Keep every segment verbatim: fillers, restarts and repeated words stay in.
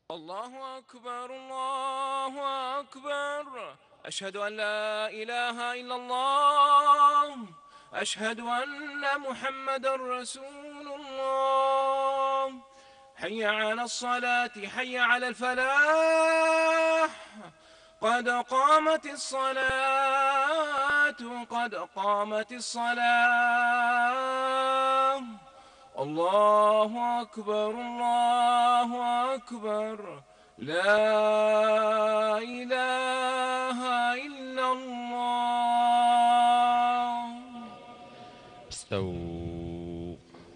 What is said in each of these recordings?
الله أكبر الله أكبر. أشهد أن لا إله إلا الله. أشهد أن محمدا رسول الله. حي على الصلاة حي على الفلاح. قد قامت الصلاة قد قامت الصلاة. الله أكبر الله أكبر. لا إله إلا الله. استووا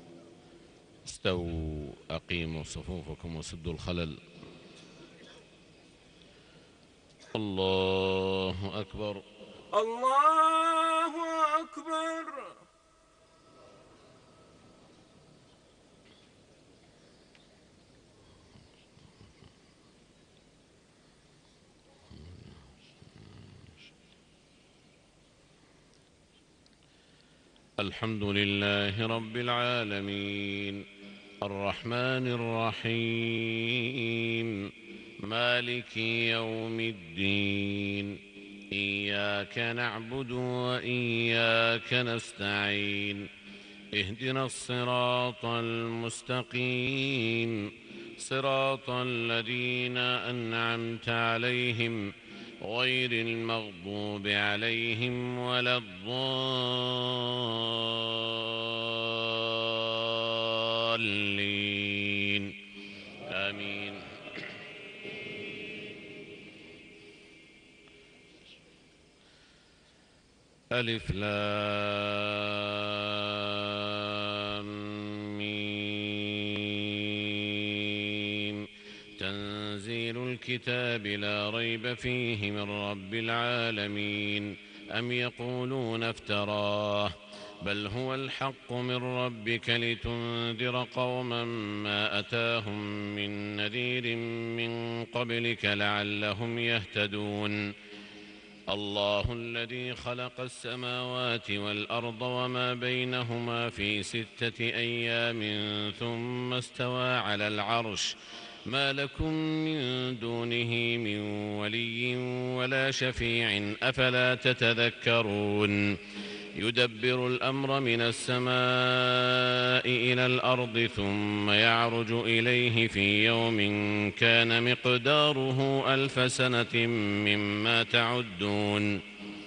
استووا أقيموا صفوفكم وسدوا الخلل. الله أكبر الله أكبر. الحمد لله رب العالمين الرحمن الرحيم مالك يوم الدين. إياك نعبد وإياك نستعين. اهدنا الصراط المستقيم صراط الذين أنعمت عليهم غير المغضوب عليهم ولا الضالين آمين. ألف لام ميم. تنزيل الكتاب لا ريب فيه من رب العالمين. أم يقولون افتراه بل هو الحق من ربك لتنذر قوما ما أتاهم من نذير من قبلك لعلهم يهتدون. الله الذي خلق السماوات والأرض وما بينهما في ستة أيام ثم استوى على العرش. ما لكم من دونه من ولي ولا شفيع أفلا تتذكرون. يدبر الأمر من السماء إلى الأرض ثم يعرج إليه في يوم كان مقداره ألف سنة مما تعدون.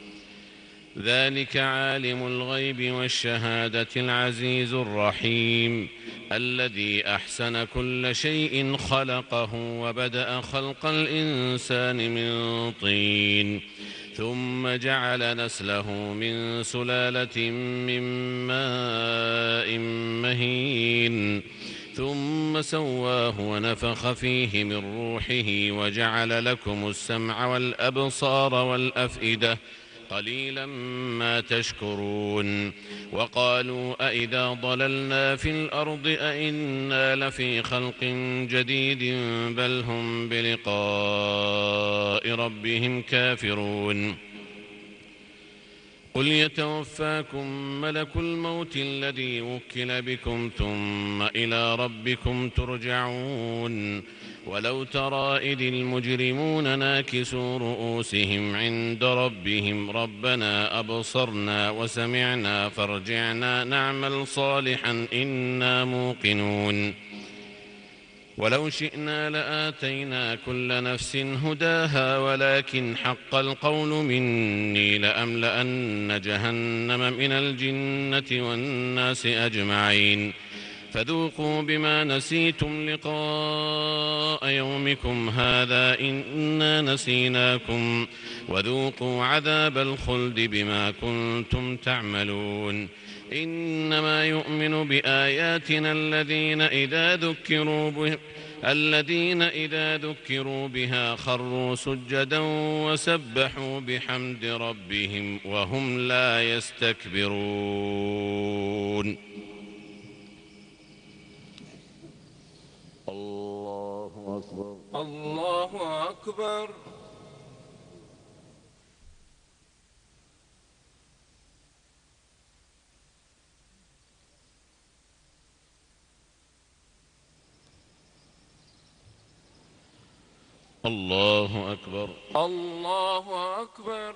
ذلك عالم الغيب والشهادة العزيز الرحيم الذي أحسن كل شيء خلقه وبدأ خلق الإنسان من طين ثم جعل نسله من سلالة من ماء مهين ثم سواه ونفخ فيه من روحه وجعل لكم السمع والأبصار والأفئدة قليلا ما تشكرون. وقالوا أئذا ضللنا في الأرض أئنا لفي خلق جديد بل هم بلقاء ربهم كافرون. قل يتوفاكم ملك الموت الذي وكل بكم ثم إلى ربكم ترجعون. ولو ترى إذ المجرمون ناكسوا رؤوسهم عند ربهم ربنا أبصرنا وسمعنا فارجعنا نعمل صالحا إنا موقنون. ولو شئنا لآتينا كل نفس هداها ولكن حق القول مني لأملأن جهنم من الجنة والناس أجمعين. فذوقوا بما نسيتم لقاء يومكم هذا إنا نسيناكم وذوقوا عذاب الخلد بما كنتم تعملون. إنما يؤمن بآياتنا الذين إذا ذكروا بها الذين إذا ذكروا بها خروا سجدا وسبحوا بحمد ربهم وهم لا يستكبرون. الله أكبر الله أكبر. الله أكبر. الله أكبر.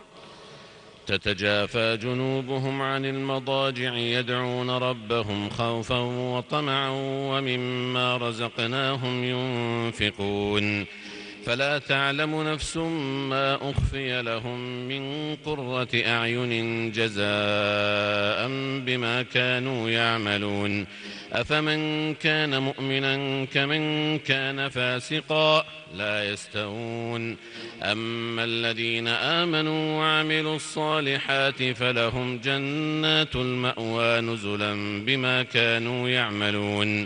تتجافى جنوبهم عن المضاجع يدعون ربهم خوفا وطمعا ومما رزقناهم ينفقون فلا تعلم نفس ما أخفي لهم من قرة أعين جزاء بما كانوا يعملون أفمن كان مؤمنا كمن كان فاسقا لا يستوون أما الذين آمنوا وعملوا الصالحات فلهم جنات المأوى نزلا بما كانوا يعملون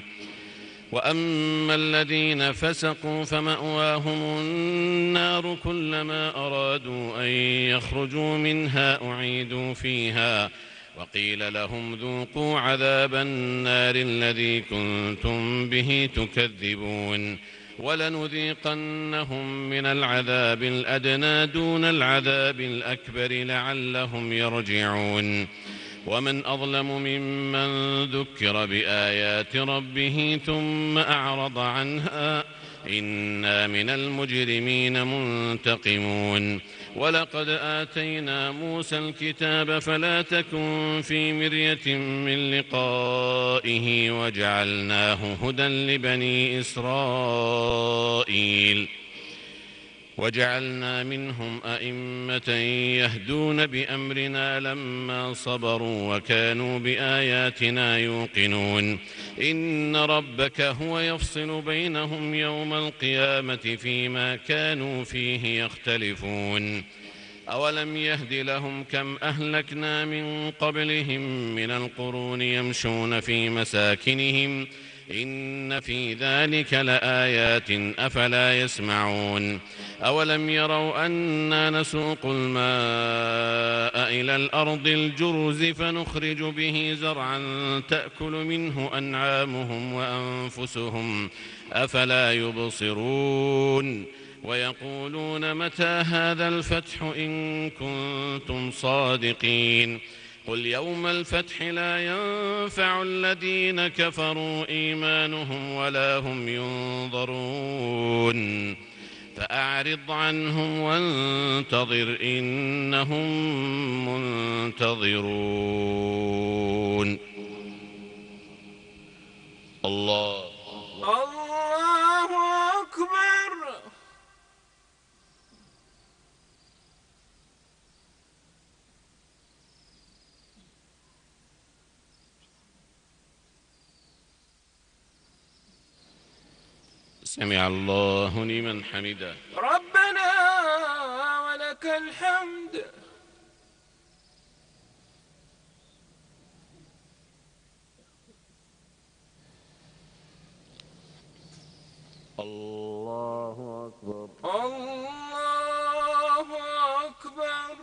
وأما الذين فسقوا فمأواهم النار كلما أرادوا أن يخرجوا منها أعيدوا فيها وقيل لهم ذوقوا عذاب النار الذي كنتم به تكذبون ولنذيقنهم من العذاب الأدنى دون العذاب الأكبر لعلهم يرجعون ومن أظلم ممن ذكر بآيات ربه ثم أعرض عنها إنا من المجرمين منتقمون ولقد آتينا موسى الكتاب فلا تكن في مرية من لقائه وجعلناه هدى لبني إسرائيل وجعلنا منهم أئمة يهدون بأمرنا لما صبروا وكانوا بآياتنا يوقنون إن ربك هو يفصل بينهم يوم القيامة فيما كانوا فيه يختلفون أولم يهد لهم كم أهلكنا من قبلهم من القرون يمشون في مساكنهم إن في ذلك لآيات أفلا يسمعون أولم يروا أنا نسوق الماء إلى الأرض الجرز فنخرج به زرعا تأكل منه أنعامهم وأنفسهم أفلا يبصرون ويقولون متى هذا الفتح إن كنتم صادقين قل يوم الفتح لا ينفع الذين كفروا إيمانهم ولا هم ينظرون فأعرض عنهم وانتظر إنهم منتظرون. الله الله أكبر. سمع الله لمن حمده. ربنا ولك الحمد. الله أكبر. الله أكبر.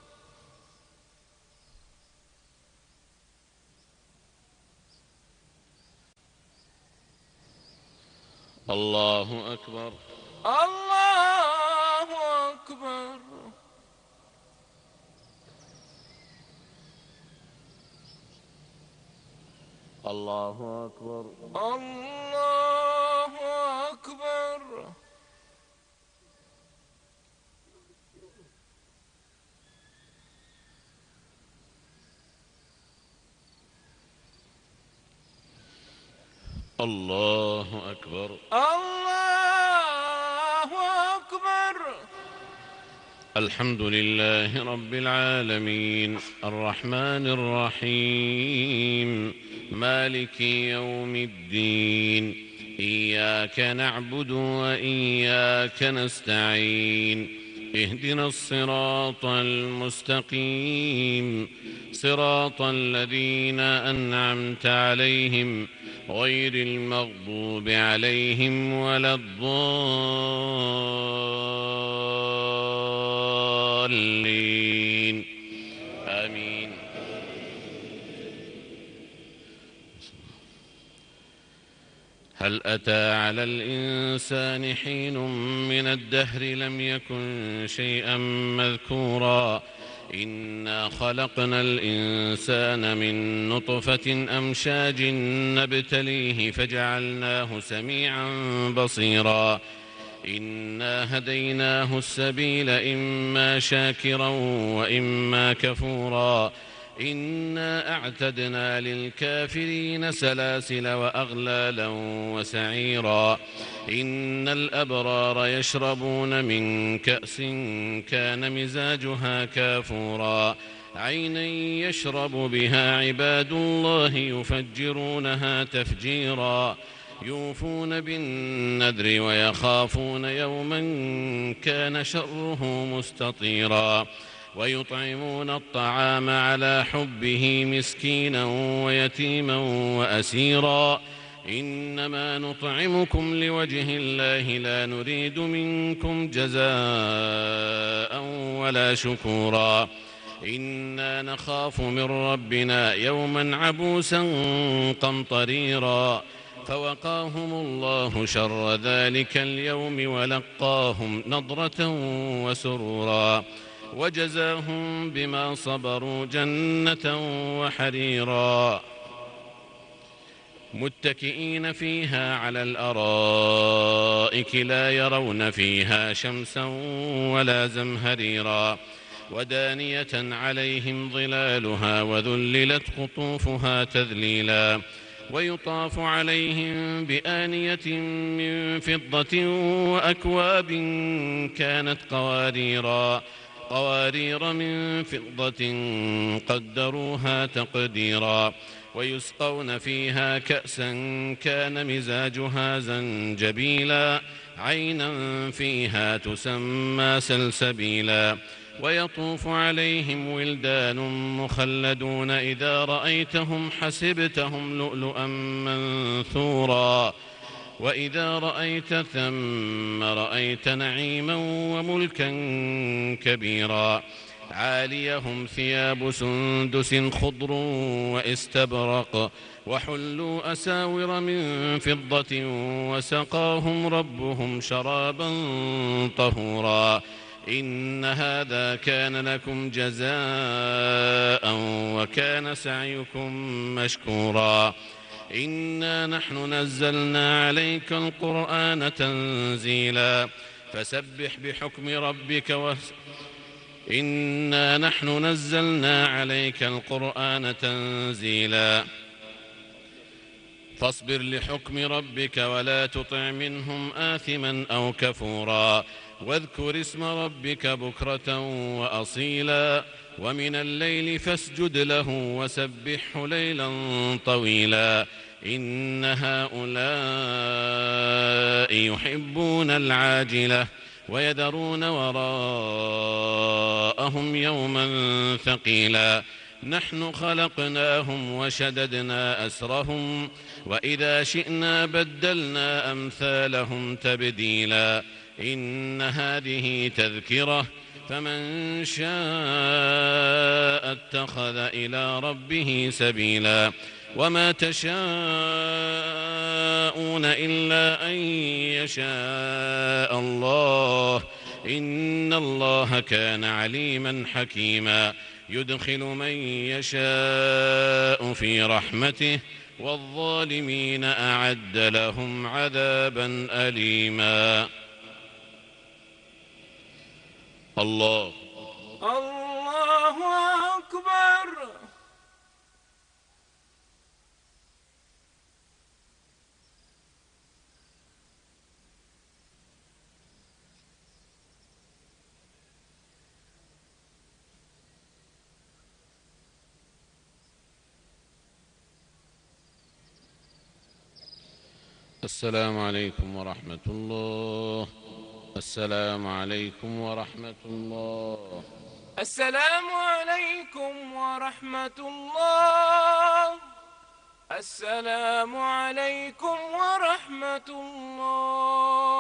الله أكبر. الله أكبر. الله أكبر. الله أكبر. الله أكبر. الله أكبر. الحمد لله رب العالمين الرحمن الرحيم مالك يوم الدين إياك نعبد وإياك نستعين اهدنا الصراط المستقيم صراط الذين أنعمت عليهم غير المغضوب عليهم ولا الضالين آمين. هل أتى على الإنسان حين من الدهر لم يكن شيئا مذكورا إنا خلقنا الإنسان من نطفة أمشاج نبتليه فجعلناه سميعا بصيرا إنا هديناه السبيل إما شاكرا وإما كفورا إنا أعتدنا للكافرين سلاسل وأغلالا وسعيرا إن الأبرار يشربون من كأس كان مزاجها كافورا عينا يشرب بها عباد الله يفجرونها تفجيرا يوفون بالنذر ويخافون يوما كان شره مستطيرا ويطعمون الطعام على حبه مسكينا ويتيما وأسيرا إنما نطعمكم لوجه الله لا نريد منكم جزاء ولا شكورا إنا نخاف من ربنا يوما عبوسا قمطريرا فوقاهم الله شر ذلك اليوم ولقاهم نضرة وسرورا وجزاهم بما صبروا جنة وحريرا متكئين فيها على الأرائك لا يرون فيها شمسا ولا زمهريرا ودانية عليهم ظلالها وذللت قطوفها تذليلا ويطاف عليهم بآنية من فضة وأكواب كانت قواريرا قوارير من فضة قدروها تقديرا ويسقون فيها كأسا كان مزاجها زنجبيلا عينا فيها تسمى سلسبيلا ويطوف عليهم ولدان مخلدون إذا رأيتهم حسبتهم لؤلؤا منثورا وإذا رأيت ثم رأيت نعيما وملكا كبيرا عاليهم ثياب سندس خضر واستبرق وحلوا أساور من فضة وسقاهم ربهم شرابا طهورا إن هذا كان لكم جزاء وكان سعيكم مشكورا إنا نحن نزلنا عليك القرآن تنزيلا فسبح بحكم ربك وس إنا نحن نزلنا عليك القرآن تنزيلا فاصبر لحكم ربك ولا تطع منهم آثما أو كفورا واذكر اسم ربك بكرة وأصيلا ومن الليل فاسجد له وسبحه ليلا طويلا إن هؤلاء يحبون العاجلة ويذرون وراءهم يوما ثقيلا نحن خلقناهم وشددنا أسرهم وإذا شئنا بدلنا أمثالهم تبديلا إن هذه تذكرة فمن شاء اتخذ إلى ربه سبيلا وما تشاءون إلا أن يشاء الله إن الله كان عليما حكيما يدخل من يشاء في رحمته والظالمين أعد لهم عذابا أليما الله الله أكبر. السلام عليكم ورحمة الله. السلام عليكم ورحمة الله. السلام عليكم ورحمة الله. السلام عليكم ورحمة الله.